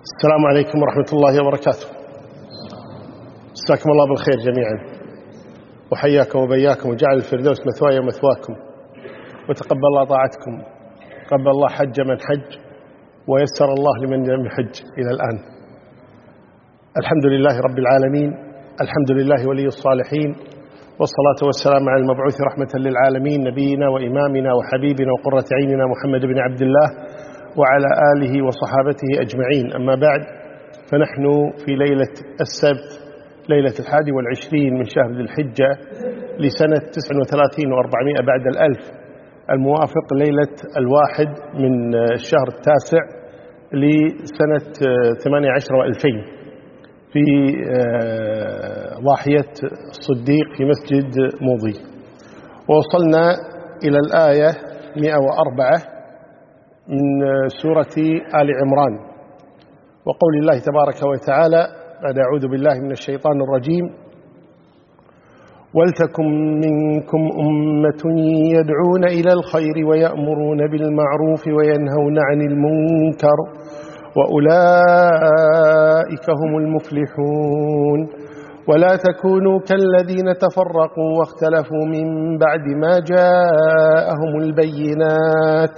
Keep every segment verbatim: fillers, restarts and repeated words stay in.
السلام عليكم ورحمة الله وبركاته. مساكم الله بالخير جميعا، وحياكم وبياكم، وجعل الفردوس مثواي ومثواكم، وتقبل الله طاعتكم، قبل الله حج من حج، ويسر الله لمن لم يحج إلى الآن. الحمد لله رب العالمين، الحمد لله ولي الصالحين، والصلاة والسلام على المبعوث رحمة للعالمين، نبينا وإمامنا وحبيبنا وقرة عيننا محمد بن عبد الله وعلى آله وصحابته أجمعين. أما بعد، فنحن في ليلة السبت، ليلة الحادي والعشرين من شهر ذي الحجة لسنة تسع وثلاثين وأربعمائة بعد الألف، الموافق ليلة الواحد من الشهر التاسع لسنة ثمانية عشر وألفين، في ضاحية الصديق في مسجد موضي. ووصلنا إلى الآية مئة وأربعة من سورة آل عمران، وقول الله تبارك وتعالى بعد أعوذ بالله من الشيطان الرجيم: ولتكن منكم أمة يدعون إلى الخير ويأمرون بالمعروف وينهون عن المنكر وأولئك هم المفلحون. ولا تكونوا كالذين تفرقوا واختلفوا من بعد ما جاءهم البينات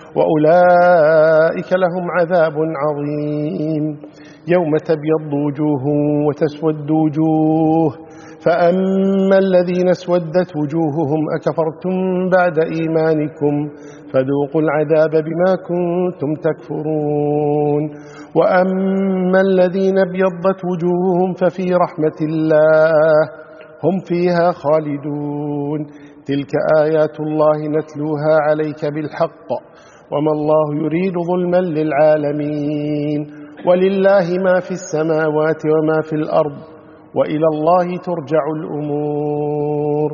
وأولئك لهم عذاب عظيم. يوم تبيض وجوه وتسود وجوه، فأما الذين اسودت وجوههم أكفرتم بعد إيمانكم فذوقوا العذاب بما كنتم تكفرون. وأما الذين ابيضت وجوههم ففي رحمة الله هم فيها خالدون. تلك آيات الله نتلوها عليك بالحق وما الله يريد ظلما للعالمين. ولله ما في السماوات وما في الأرض وإلى الله ترجع الأمور.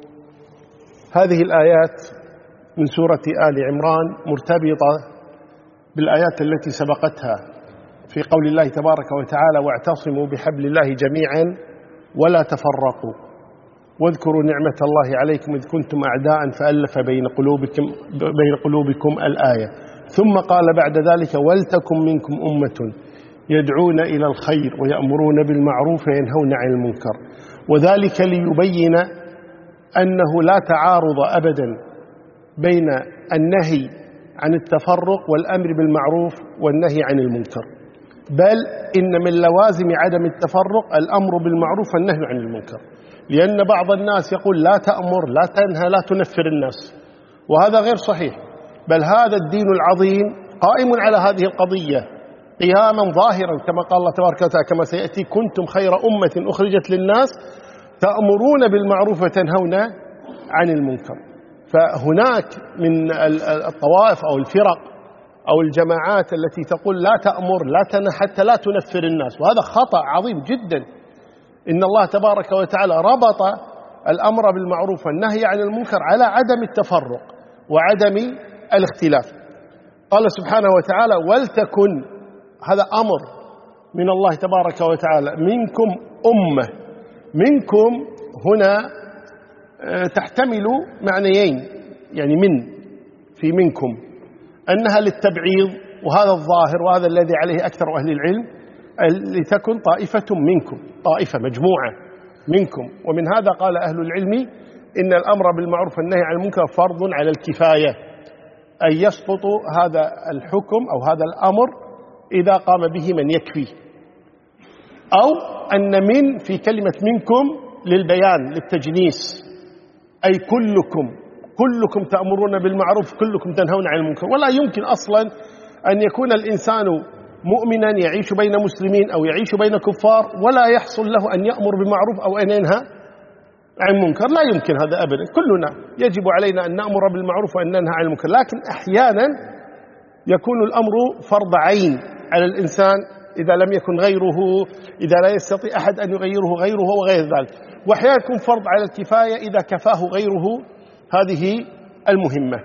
هذه الآيات من سورة آل عمران مرتبطة بالآيات التي سبقتها في قول الله تبارك وتعالى: واعتصموا بحبل الله جميعا ولا تفرقوا واذكروا نعمة الله عليكم إذ كنتم أعداء فألف بين قلوبكم, بين قلوبكم الآية. ثم قال بعد ذلك: ولتكن منكم أمة يدعون إلى الخير ويأمرون بالمعروف وينهون عن المنكر. وذلك ليبين أنه لا تعارض أبدا بين النهي عن التفرق والأمر بالمعروف والنهي عن المنكر، بل إن من لوازم عدم التفرق الأمر بالمعروف والنهي عن المنكر. لأن بعض الناس يقول: لا تأمر، لا تنهى، لا تنفر الناس، وهذا غير صحيح. بل هذا الدين العظيم قائم على هذه القضية قياما ظاهرا، كما قال الله تبارك وتعالى: كما سيأتي كنتم خير أمة أخرجت للناس تأمرون بالمعروف وتنهون عن المنكر. فهناك من الطوائف أو الفرق أو الجماعات التي تقول: لا تأمر، لا تنهى، حتى لا تنفر الناس، وهذا خطأ عظيم جدا. إن الله تبارك وتعالى ربط الأمر بالمعروف والنهي عن المنكر على عدم التفرق وعدم الاختلاف. قال سبحانه وتعالى: ولتكن، هذا أمر من الله تبارك وتعالى، منكم أمة. منكم هنا تحتمل معنيين، يعني من في منكم أنها للتبعيض، وهذا الظاهر وهذا الذي عليه أكثر أهل العلم، لتكن طائفة منكم، طائفة مجموعة منكم. ومن هذا قال أهل العلم إن الأمر بالمعروف والنهي عن المنكر فرض على الكفاية، أن يسقط هذا الحكم أو هذا الأمر إذا قام به من يكفي. أو أن من في كلمة منكم للبيان، للتجنيس، أي كلكم، كلكم تأمرون بالمعروف، كلكم تنهون عن المنكر. ولا يمكن أصلا أن يكون الإنسان مؤمنا يعيش بين مسلمين أو يعيش بين كفار ولا يحصل له أن يأمر بالمعروف أو أن ينهى عن المنكر، لا يمكن هذا أبدا. كلنا يجب علينا أن نأمر بالمعروف وأن ننهى عن المنكر، لكن أحيانا يكون الأمر فرض عين على الإنسان إذا لم يكن غيره، إذا لا يستطيع أحد أن يغيره غيره وغير ذلك. وأحيانا يكون فرض على الكفاية إذا كفاه غيره هذه المهمة.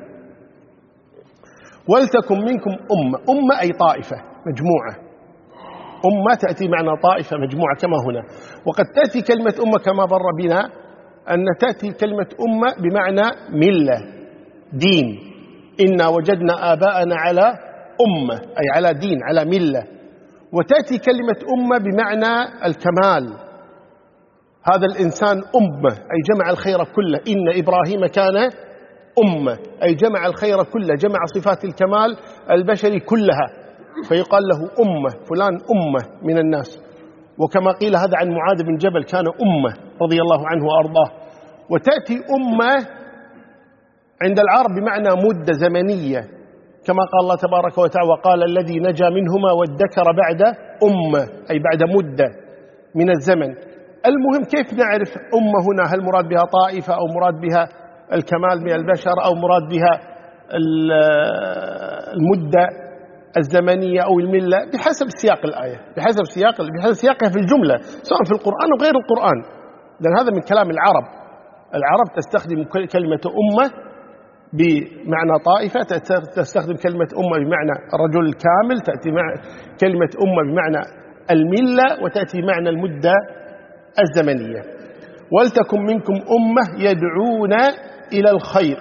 ولتكن منكم أمة، أمة أي طائفة، مجموعة. أمة تأتي معنى طائفة، مجموعة كما هنا. وقد تأتي كلمة أمة كما بر بنا أن تأتي كلمة أمة بمعنى ملة، دين. إنا وجدنا آباءنا على أمة، أي على دين، على ملة. وتأتي كلمة أمة بمعنى الكمال. هذا الإنسان أمة أي جمع الخير كله. إن إبراهيم كان أمة أي جمع الخير كله، جمع صفات الكمال البشري كلها، فيقال له أمة، فلان أمة من الناس. وكما قيل هذا عن معاذ بن جبل كان أمة رضي الله عنه وأرضاه. وتأتي أمة عند العرب بمعنى مدة زمنية، كما قال الله تبارك وتعالى وقال الذي نجا منهما وادكر بعد أمة أي بعد مدة من الزمن. المهم كيف نعرف أمة هنا؟ هل مراد بها طائفة أو مراد بها الكمال من البشر أو مراد بها المدة الزمنية أو الملة؟ بحسب سياق الآية، بحسب سياق بحسب سياقها في الجملة سواء في القرآن أو غير القرآن، لأن هذا من كلام العرب. العرب تستخدم كلمة أمة بمعنى طائفة، تستخدم كلمة أمة بمعنى الرجل الكامل، تأتي مع كلمة أمة بمعنى الملة، وتأتي معنى المدة الزمنية. ولتكن منكم أمة يدعون إلى الخير.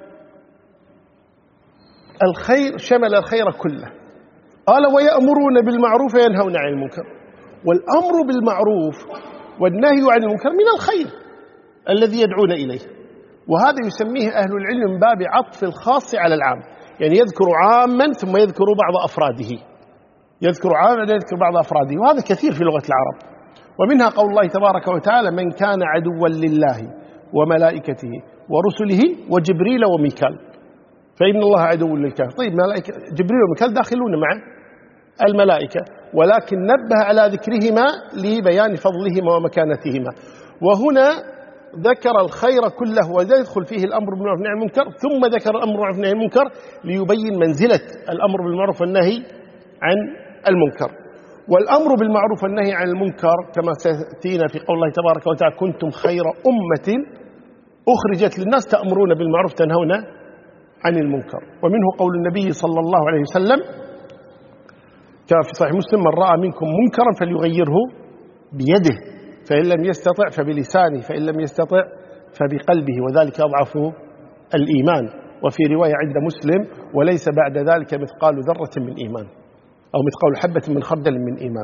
الخير شمل الخير كله. قال ويأمرون بالمعروف وينهون عن المنكر. والأمر بالمعروف والنهي عن المنكر من الخير الذي يدعون إليه، وهذا يسميه أهل العلم من باب عطف الخاص على العام، يعني يذكر عاما ثم يذكر بعض أفراده، يذكر عاما يذكر بعض أفراده، وهذا كثير في لغة العرب. ومنها قول الله تبارك وتعالى من كان عدوا لله وملائكته ورسله وجبريل وميكال فإن الله عدو للكافرين. طيب ملائكة جبريل وميكال داخلون مع الملائكة، ولكن نبه على ذكرهما لبيان فضلهما ومكانتهما. وهنا ذكر الخير كله ويدخل فيه الأمر بالمعروف والنهي عن المنكر، ثم ذكر الأمر بالمعروف والنهي عن المنكر ليبين منزلة الأمر بالمعروف والنهي عن المنكر. والأمر بالمعروف والنهي عن المنكر كما سيأتينا في قول الله تبارك وتعالى كنتم خير أمة أخرجت للناس تأمرون بالمعروف تنهون عن المنكر. ومنه قول النبي صلى الله عليه وسلم كما في صحيح مسلم من رأى منكم منكرا فليغيره بيده فإن لم يستطع فبلسانه فإن لم يستطع فبقلبه وذلك أضعف الإيمان. وفي رواية عند مسلم وليس بعد ذلك مثقال ذرة من إيمان أو مثقال حبة من خردل من إيمان.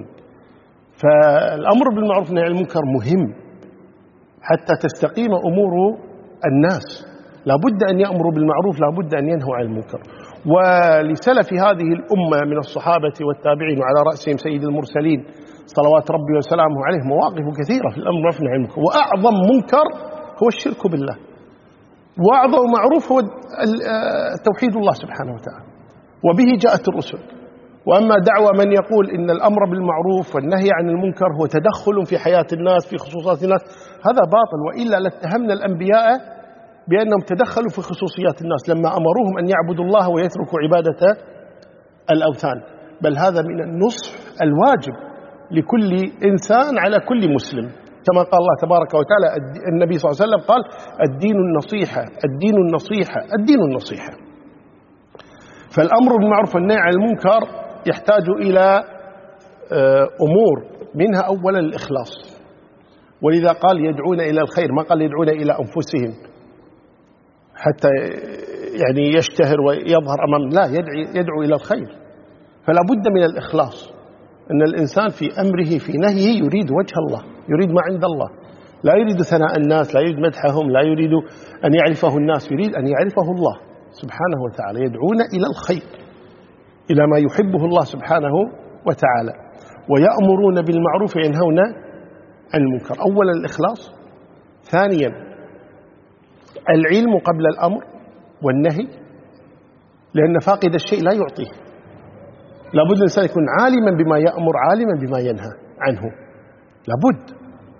فالأمر بالمعروف والنهي عن المنكر مهم حتى تستقيم أمور الناس، لا بد أن يأمروا بالمعروف، لا بد أن ينهوا عن المنكر. ولسلف هذه الأمة من الصحابة والتابعين وعلى رأسهم سيد المرسلين صلوات ربي وسلامه عليه مواقف كثيرة في الأمر بالمعروف والنهي عن المنكر. وأعظم منكر هو الشرك بالله، وأعظم معروف هو توحيد الله سبحانه وتعالى، وبه جاءت الرسل. وأما دعوى من يقول إن الأمر بالمعروف والنهي عن المنكر هو تدخل في حياة الناس في خصوصيات الناس، هذا باطل، وإلا لاتهمنا الأنبياء بأنهم تدخلوا في خصوصيات الناس لما أمروهم أن يعبدوا الله ويتركوا عبادة الأوثان. بل هذا من النصح الواجب لكل إنسان على كل مسلم، كما قال الله تبارك وتعالى النبي صلى الله عليه وسلم قال الدين النصيحة الدين النصيحة الدين النصيحة. فالأمر بالمعروف والنهي عن المنكر يحتاج إلى أمور، منها أولا الإخلاص، ولذا قال يدعون إلى الخير، ما قال يدعون إلى أنفسهم حتى يعني يشتهر ويظهر أمام، لا، يدعو إلى الخير. فلا بد من الإخلاص، أن الإنسان في أمره في نهيه يريد وجه الله، يريد ما عند الله، لا يريد ثناء الناس، لا يريد مدحهم، لا يريد أن يعرفه الناس، يريد أن يعرفه الله سبحانه وتعالى. يدعون إلى الخير، إلى ما يحبه الله سبحانه وتعالى. ويأمرون بالمعروف وينهون عن المنكر. أولا الإخلاص، ثانيا العلم قبل الأمر والنهي، لأن فاقد الشيء لا يعطيه. لابد الإنسان يكون عالما بما يأمر عالما بما ينهى عنه، لابد.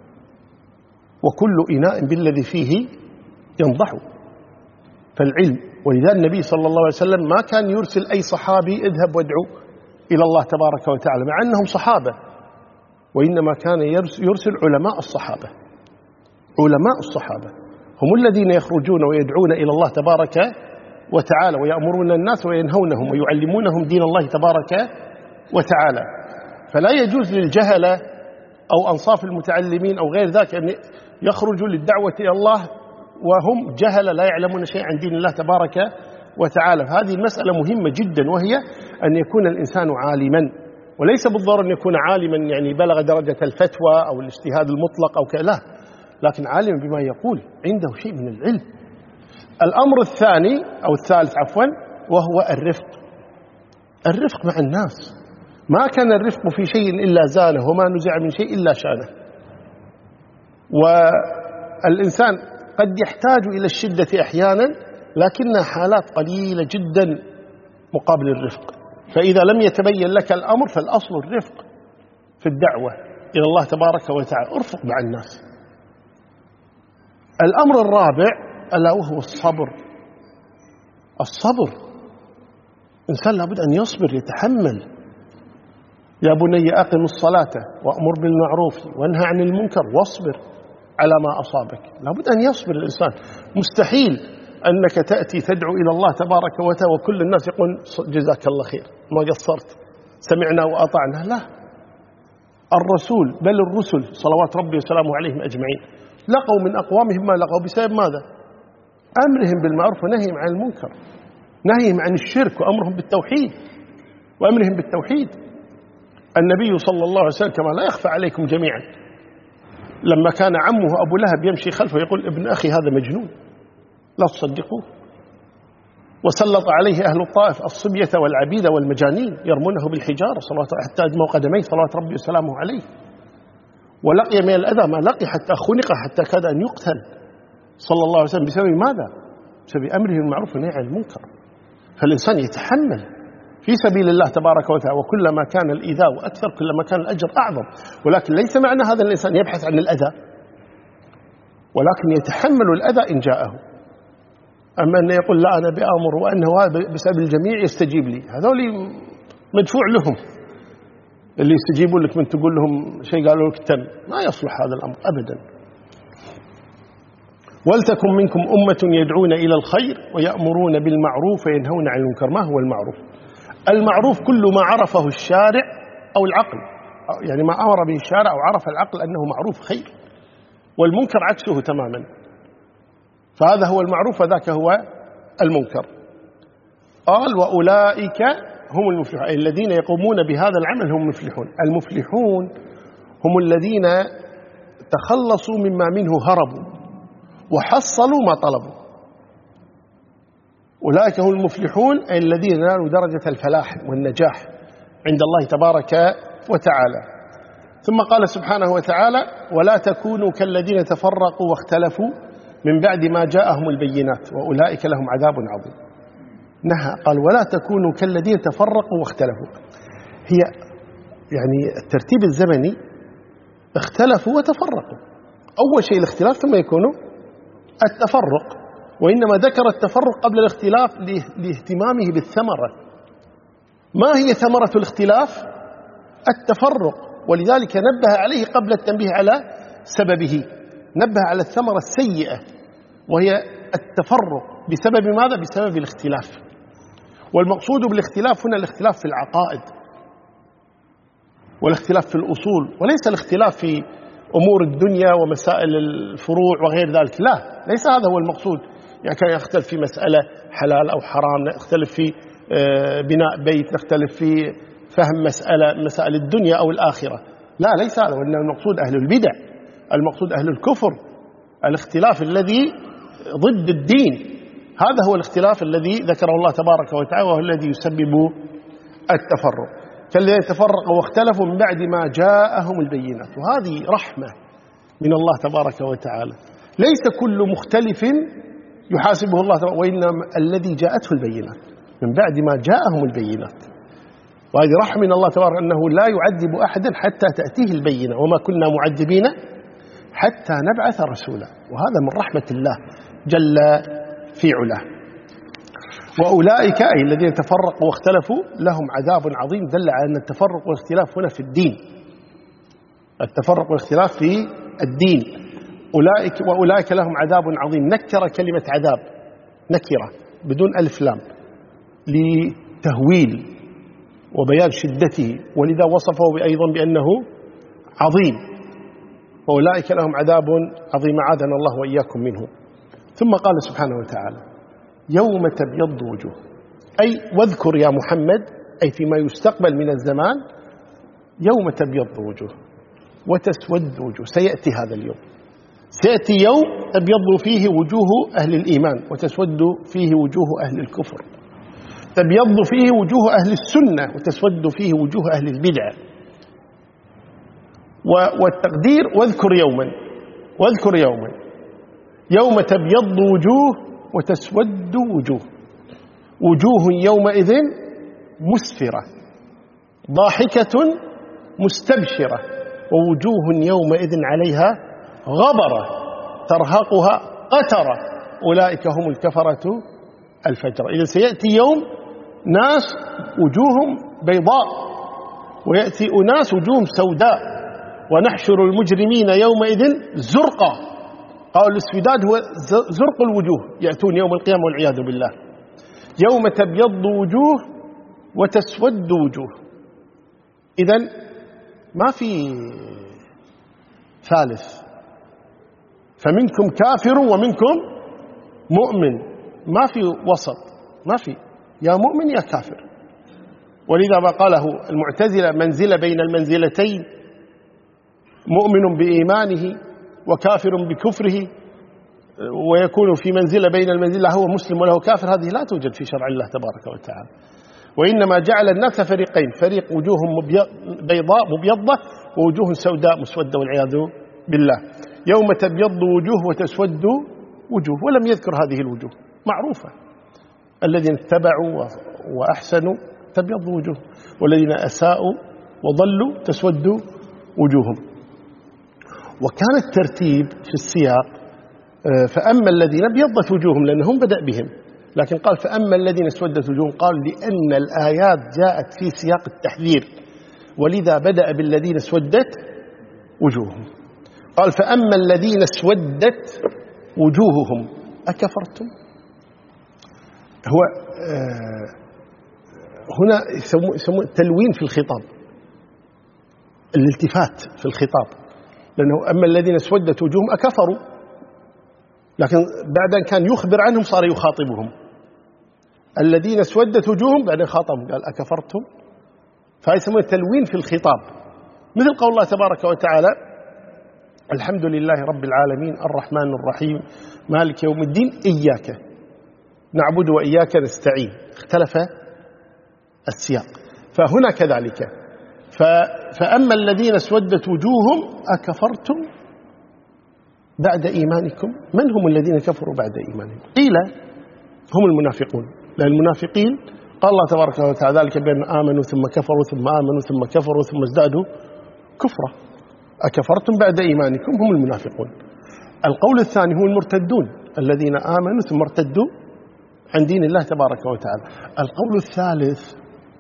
وكل إناء بالذي فيه ينضح، فالعلم. ولذا النبي صلى الله عليه وسلم ما كان يرسل أي صحابي اذهب وادعو إلى الله تبارك وتعالى مع أنهم صحابة، وإنما كان يرسل علماء الصحابة. علماء الصحابة هم الذين يخرجون ويدعون إلى الله تبارك وتعالى ويأمرون الناس وينهونهم ويعلمونهم دين الله تبارك وتعالى. فلا يجوز للجهلة أو أنصاف المتعلمين أو غير ذلك أن يخرجوا للدعوة إلى الله وهم جهل لا يعلمون شيء عن دين الله تبارك وتعالى. هذه المسألة مهمة جدا، وهي أن يكون الإنسان عالما وليس بالضرورة أن يكون عالما يعني بلغ درجة الفتوى أو الاجتهاد المطلق أو كلا، لكن عالما بما يقول، عنده شيء من العلم. الأمر الثاني أو الثالث عفوا وهو الرفق. الرفق مع الناس، ما كان الرفق في شيء إلا زانه، وما نزع من شيء إلا شانه. والإنسان قد يحتاج إلى الشدة أحيانا، لكنها حالات قليلة جدا مقابل الرفق. فإذا لم يتبين لك الأمر فالأصل الرفق في الدعوة إلى الله تبارك وتعالى، ارفق مع الناس. الأمر الرابع ألا وهو الصبر. الصبر، إنسان لابد أن يصبر يتحمل. يا بني أقم الصلاة وأمر بالمعروف وانهى عن المنكر واصبر على ما أصابك. لابد أن يصبر الإنسان. مستحيل أنك تأتي تدعو إلى الله تبارك وتعالى وكل الناس يقول جزاك الله خير ما قصرت سمعنا وأطعنا. لا، الرسول بل الرسل صلوات ربي وسلامه عليهم أجمعين لقوا من أقوامهم ما لقوا بسبب ماذا؟ أمرهم بالمعروف ونهيهم عن المنكر، نهيهم عن الشرك وأمرهم بالتوحيد وأمرهم بالتوحيد. النبي صلى الله عليه وسلم كما لا يخفى عليكم جميعا لما كان عمه أبو لهب يمشي خلفه يقول ابن أخي هذا مجنون لا تصدقوه، وسلط عليه أهل الطائف الصبية والعبيد والمجانين يرمونه بالحجارة صلوات حتى أدموا قدميه صلوات ربي وسلامه عليه، ولقي من الأذى ما لقي حتى خنق حتى كاد أن يقتل صلى الله عليه وسلم بسبب ماذا؟ بسبب أمره بالمعروف والنهي عن المنكر. فالإنسان يتحمل في سبيل الله تبارك وتعالى، وكلما كان الإيذاء أكثر كلما كان الأجر أعظم. ولكن ليس معنى هذا الإنسان يبحث عن الأذى، ولكن يتحمل الأذى إن جاءه. أما أن يقول لا أنا بأمر وأنه بسبب الجميع يستجيب لي، هذول مدفوع لهم. اللي يستجيبوا لك من تقول لهم شيء قالوا لك تم، ما يصلح هذا الأمر أبدا. ولتكن منكم أمة يدعون إلى الخير ويأمرون بالمعروف وينهون عن المنكر. ما هو المعروف؟ المعروف كل ما عرفه الشارع أو العقل، يعني ما أمر به الشارع أو عرف العقل أنه معروف خير، والمنكر عكسه تماما. فهذا هو المعروف وذاك هو المنكر. قال وأولئك هم المفلحون، أي الذين يقومون بهذا العمل هم المفلحون. المفلحون هم الذين تخلصوا مما منه هربوا وحصلوا ما طلبوا. أولئك هم المفلحون أي الذين نالوا درجة الفلاح والنجاح عند الله تبارك وتعالى. ثم قال سبحانه وتعالى ولا تكونوا كالذين تفرقوا واختلفوا من بعد ما جاءهم البينات وأولئك لهم عذاب عظيم. نهى قال ولا تكونوا كالذين تفرقوا واختلفوا. هي يعني الترتيب الزمني اختلفوا وتفرقوا. أول شيء الاختلاف ثم يكونوا التفرق، وإنما ذكر التفرق قبل الاختلاف لاهتمامه بالثمرة. ما هي ثمرة الاختلاف؟ التفرق، ولذلك نبه عليه قبل التنبيه على سببه، نبه على الثمرة السيئة وهي التفرق. بسبب ماذا؟ بسبب الاختلاف. والمقصود بالاختلاف هنا الاختلاف في العقائد والاختلاف في الأصول، وليس الاختلاف في أمور الدنيا ومسائل الفروع وغير ذلك. لا، ليس هذا هو المقصود. يعني كان يختلف في مسألة حلال أو حرام، نختلف في بناء بيت، نختلف في فهم مسألة مسائل الدنيا أو الآخرة. لا، ليس هذا. وإنما المقصود أهل البدع، المقصود أهل الكفر. الاختلاف الذي ضد الدين هذا هو الاختلاف الذي ذكره الله تبارك وتعالى، وهو الذي يسبب التفرق. كالذين تفرقوا واختلفوا من بعد ما جاءهم البينات. وهذه رحمة من الله تبارك وتعالى. ليس كل مختلف يحاسبه الله تبارك، وإنما الذي جاءته البينات من بعد ما جاءهم البينات. وهذه رحمة من الله تبارك أنه لا يعذب أحدا حتى تأتيه البينة، وما كنا معذبين حتى نبعث رسولا. وهذا من رحمة الله جل في علاه. وأولئك أي الذين تفرقوا واختلفوا لهم عذاب عظيم. دل على أن التفرق والاختلاف هنا في الدين، التفرق والاختلاف في الدين. أولئك وأولئك لهم عذاب عظيم. نكر كلمة عذاب نكرة بدون ألف لام لتهويل وبيان شدته، ولذا وصفه أيضا بأنه عظيم. وأولئك لهم عذاب عظيم عاذنا الله وإياكم منه. ثم قال سبحانه وتعالى يوم تبيض وجوه، أي واذكر يا محمد، أي فيما يستقبل من الزمان يوم تبيض وجوه وتسود وجوه. سيأتي هذا اليوم، سيأتي يوم تبيض فيه وجوه أهل الإيمان وتسود فيه وجوه أهل الكفر، تبيض فيه وجوه أهل السنة وتسود فيه وجوه أهل البدع. والتقدير واذكر يوما واذكر يوما يوم تبيض وجوه وتسود وجوه، وجوه يومئذ مسفرة ضاحكة مستبشرة، ووجوه يومئذ عليها غبرة ترهقها قترة، أولئك هم الكفرة الفجرة. إذا سيأتي يوم ناس وجوههم بيضاء ويأتي أناس وجوههم سوداء، ونحشر المجرمين يومئذ زرقا. قالوا الاسوداد هو زرق الوجوه، يأتون يوم القيامة والعياذ بالله. يوم تبيض وجوه وتسود وجوه. إذن ما في ثالث، فمنكم كافر ومنكم مؤمن، ما في وسط، ما في يا مؤمن يا كافر. ولذا ما قاله المعتزلة منزلة بين المنزلتين، مؤمن بإيمانه وكافر بكفره، ويكون في منزلة بين المنزلة هو مسلم وله كافر، هذه لا توجد في شرع الله تبارك وتعالى. وإنما جعل الناس فريقين، فريق وجوههم بيضاء مبيضة ووجوه سوداء مسودة والعياذ بالله. يوم تبيض وجوه وتسود وجوه، ولم يذكر هذه الوجوه معروفة، الذين اتبعوا وأحسنوا تبيض وجوه، والذين أساءوا وضلوا تسود وجوههم. وكان الترتيب في السياق فأما الذين ابيضت وجوههم لأنهم بدأ بهم، لكن قال فأما الذين اسودت وجوههم، قال لأن الآيات جاءت في سياق التحذير، ولذا بدأ بالذين اسودت وجوههم. قال فأما الذين اسودت وجوههم أكفرتم. هو هنا يسموه تلوين في الخطاب، الالتفات في الخطاب، لأنه أما الذين اسودت وجوههم أكفروا، لكن بعد أن كان يخبر عنهم صار يخاطبهم. الذين اسودت وجوههم بعد خاطبهم قال أكفرتم، فيسمونه تلوين في الخطاب، مثل قول الله تبارك وتعالى الحمد لله رب العالمين الرحمن الرحيم مالك يوم الدين إياك نعبد وإياك نستعين. اختلف السياق، فهنا كذلك. فأما الذين اسودت وجوههم أكفرتم بعد إيمانكم. من هم الذين كفروا بعد إيمانهم؟ قيل هم المنافقون، لأن المنافقين قال الله تبارك وتعالى ذلك بأن آمنوا ثم كفروا ثم آمنوا ثم كفروا ثم ازدادوا كفرا. أكفرتم بعد إيمانكم هم المنافقون. القول الثاني هم المرتدون، الذين آمنوا ثم ارتدوا عن دين الله تبارك وتعالى. القول الثالث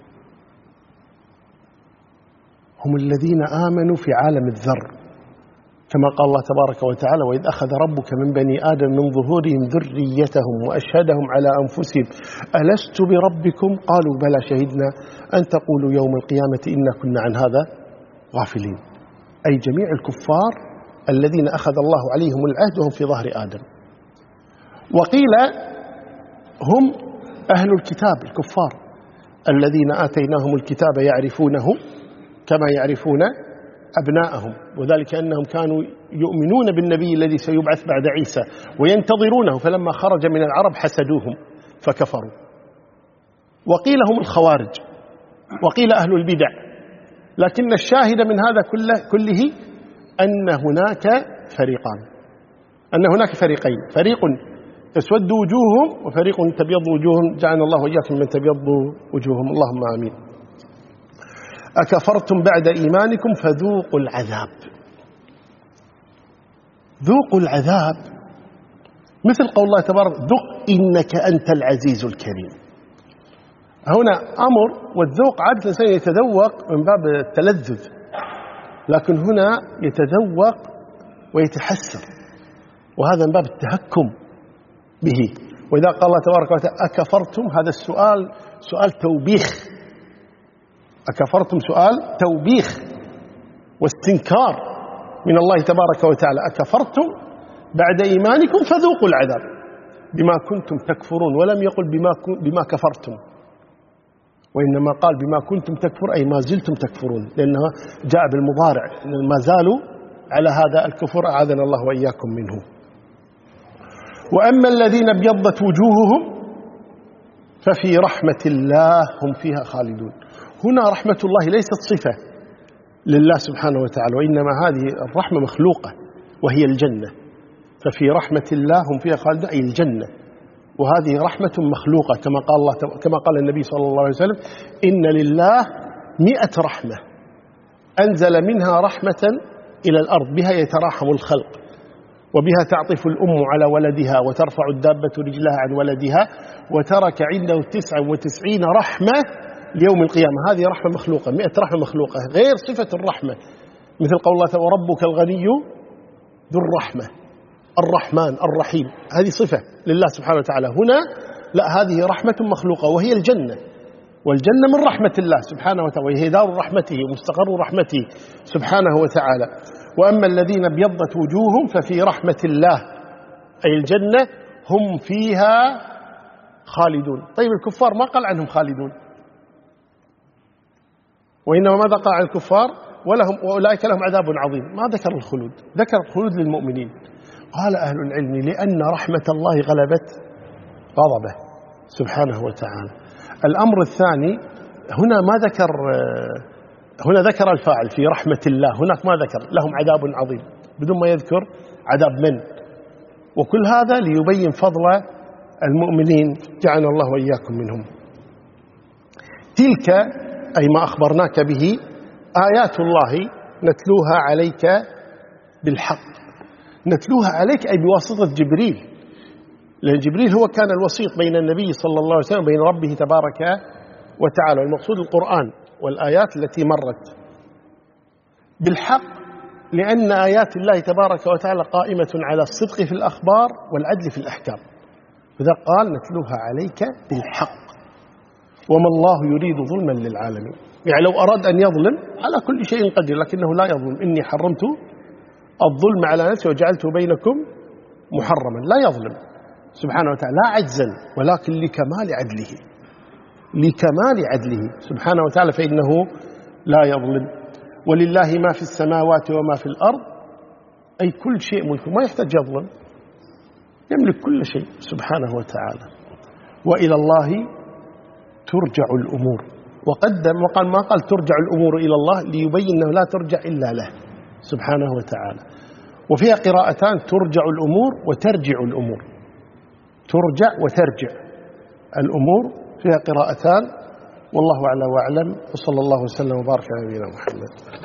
هم الذين آمنوا في عالم الذر، كما قال الله تبارك وتعالى وإذ أخذ ربك من بني آدم من ظهورهم ذريتهم وأشهدهم على أنفسهم ألست بربكم قالوا بلى شهدنا أن تقولوا يوم القيامة إنا كنا عن هذا غافلين. أي جميع الكفار الذين أخذ الله عليهم العهد وهم في ظهر آدم. وقيل هم أهل الكتاب الكفار الذين آتيناهم الكتاب يعرفونه كما يعرفون أبناءهم، وذلك أنهم كانوا يؤمنون بالنبي الذي سيبعث بعد عيسى وينتظرونه، فلما خرج من العرب حسدوهم فكفروا. وقيل هم الخوارج، وقيل أهل البدع، لكن الشاهد من هذا كله, كله أن هناك فريقان، أن هناك فريقين، فريق تسود وجوههم وفريق تبيض وجوههم، جعلنا الله وإياكم من تبيض وجوههم، اللهم آمين. أكفرتم بعد إيمانكم فذوقوا العذاب. ذوقوا العذاب مثل قول الله تبارك ذق إنك أنت العزيز الكريم. هنا أمر، والذوق عادة الإنسان يتذوق من باب التلذذ، لكن هنا يتذوق ويتحسر، وهذا من باب التهكم به. وإذا قال الله تبارك وتعالى أكفرتم، هذا السؤال سؤال توبيخ. أكفرتم سؤال توبيخ واستنكار من الله تبارك وتعالى. أكفرتم بعد إيمانكم فذوقوا العذاب بما كنتم تكفرون، ولم يقل بما, بما كفرتم. وإنما قال بما كنتم تكفر أي ما زلتم تكفرون، لأنها جاء بالمضارع ما زالوا على هذا الكفر أعاذنا الله وإياكم منه. وأما الذين ابيضت وجوههم ففي رحمة الله هم فيها خالدون. هنا رحمة الله ليست صفة لله سبحانه وتعالى، وإنما هذه الرحمة مخلوقة وهي الجنة. ففي رحمة الله هم فيها خالدون أي الجنة، وهذه رحمة مخلوقة كما قال الله كما قال النبي صلى الله عليه وسلم: إن لله مئة رحمة أنزل منها رحمة إلى الأرض بها يتراحم الخلق، وبها تعطف الأم على ولدها وترفع الدابة رجلها عن ولدها، وترك عنده تسعة وتسعين رحمة ليوم القيامة. هذه رحمة مخلوقة، مئة رحمة مخلوقة غير صفة الرحمة، مثل قول الله: وربك الغني ذو الرحمة الرحمن الرحيم، هذه صفة لله سبحانه وتعالى. هنا لا، هذه رحمة مخلوقة وهي الجنة، والجنة من رحمة الله سبحانه وتعالى، وهي دار رحمته ومستقر رحمته سبحانه وتعالى. وأما الذين ابيضت وجوههم ففي رحمة الله أي الجنة هم فيها خالدون. طيب الكفار ما قال عنهم خالدون، وإنما ماذا قال عن الكفار؟ ولهم وأولئك لهم عذاب عظيم. ما ذكر الخلود، ذكر الخلود للمؤمنين. قال أهل العلم: لأن رحمة الله غلبت غضبه سبحانه وتعالى. الأمر الثاني، هنا ما ذكر هنا ذكر الفاعل في رحمة الله، هناك ما ذكر لهم عذاب عظيم بدون ما يذكر عذاب من، وكل هذا ليبين فضل المؤمنين جعلنا الله وإياكم منهم. تلك أي ما أخبرناك به آيات الله نتلوها عليك بالحق. نتلوها عليك أي بواسطة جبريل، لأن جبريل هو كان الوسيط بين النبي صلى الله عليه وسلم وبين ربه تبارك وتعالى. والمقصود القرآن والآيات التي مرت بالحق، لأن آيات الله تبارك وتعالى قائمة على الصدق في الأخبار والعدل في الأحكام، فذا قال نتلوها عليك بالحق. وما الله يريد ظلما للعالمين، يعني لو أراد أن يظلم على كل شيء قدير، لكنه لا يظلم. إني حرمت الظلم على نفسي وجعلته بينكم محرما. لا يظلم سبحانه وتعالى، لا عجزا، ولكن لكمال عدله، لكمال عدله سبحانه وتعالى، فإنه لا يظلم. ولله ما في السماوات وما في الأرض، أي كل شيء ملكه، ما يحتاج يظلم، يملك كل شيء سبحانه وتعالى. وإلى الله ترجع الأمور. وقدم وقال ما قال ترجع الأمور إلى الله ليبين أنه لا ترجع إلا له سبحانه وتعالى. وفيها قراءتان: ترجع الأمور وترجع الأمور. ترجع وترجع الأمور، فيها قراءتان، والله أعلى وأعلم، وصلى الله وسلم وبارك على نبينا محمد.